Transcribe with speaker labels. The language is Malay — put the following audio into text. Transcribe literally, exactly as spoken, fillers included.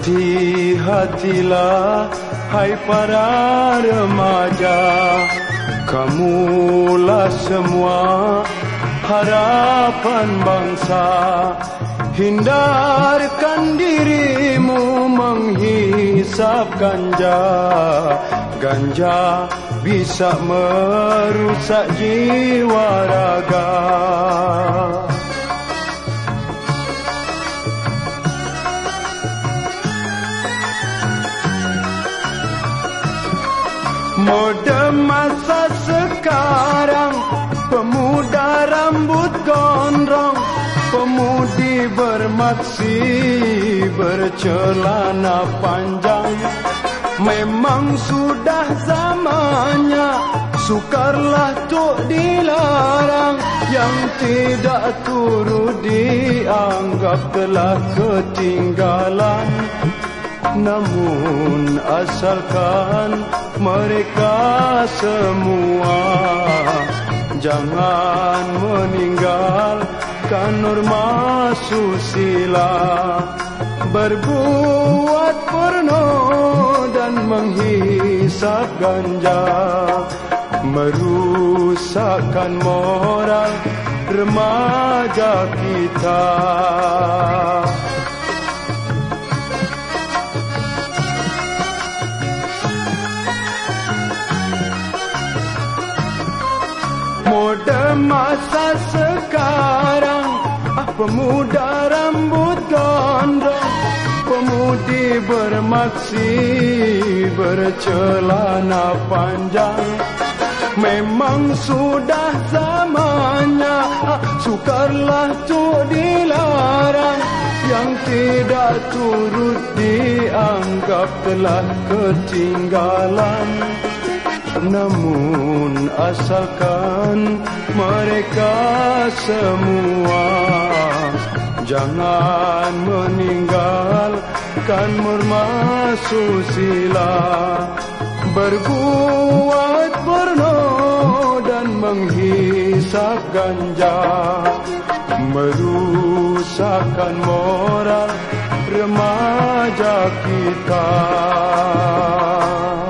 Speaker 1: Berhati-hatilah hai para remaja, kamulah semua harapan bangsa. Hindarkan dirimu menghisap ganja. Ganja bisa merusak jiwa raga. Mode masa sekarang, pemuda rambut gondrong, pemudi bermaksi bercelana panjang. Memang sudah zamannya, sukarlah tuk dilarang. Yang tidak turut dianggap telah ketinggalan. Namun asalkan mereka semua jangan meninggalkan norma susila. Berbuat porno dan menghisap ganja merusakkan moral remaja kita. Mode masa sekarang, ah, pemuda rambut gondrong, pemudi bermaksi bercelana panjang. Memang sudah zamannya, ah, sukarlah tuk dilarang. Yang tidak turut dianggap telah ketinggalan. Namun asalkan mereka semua jangan meninggalkan norma susila. Berbuat porno dan menghisap ganja merusakkan moral remaja kita.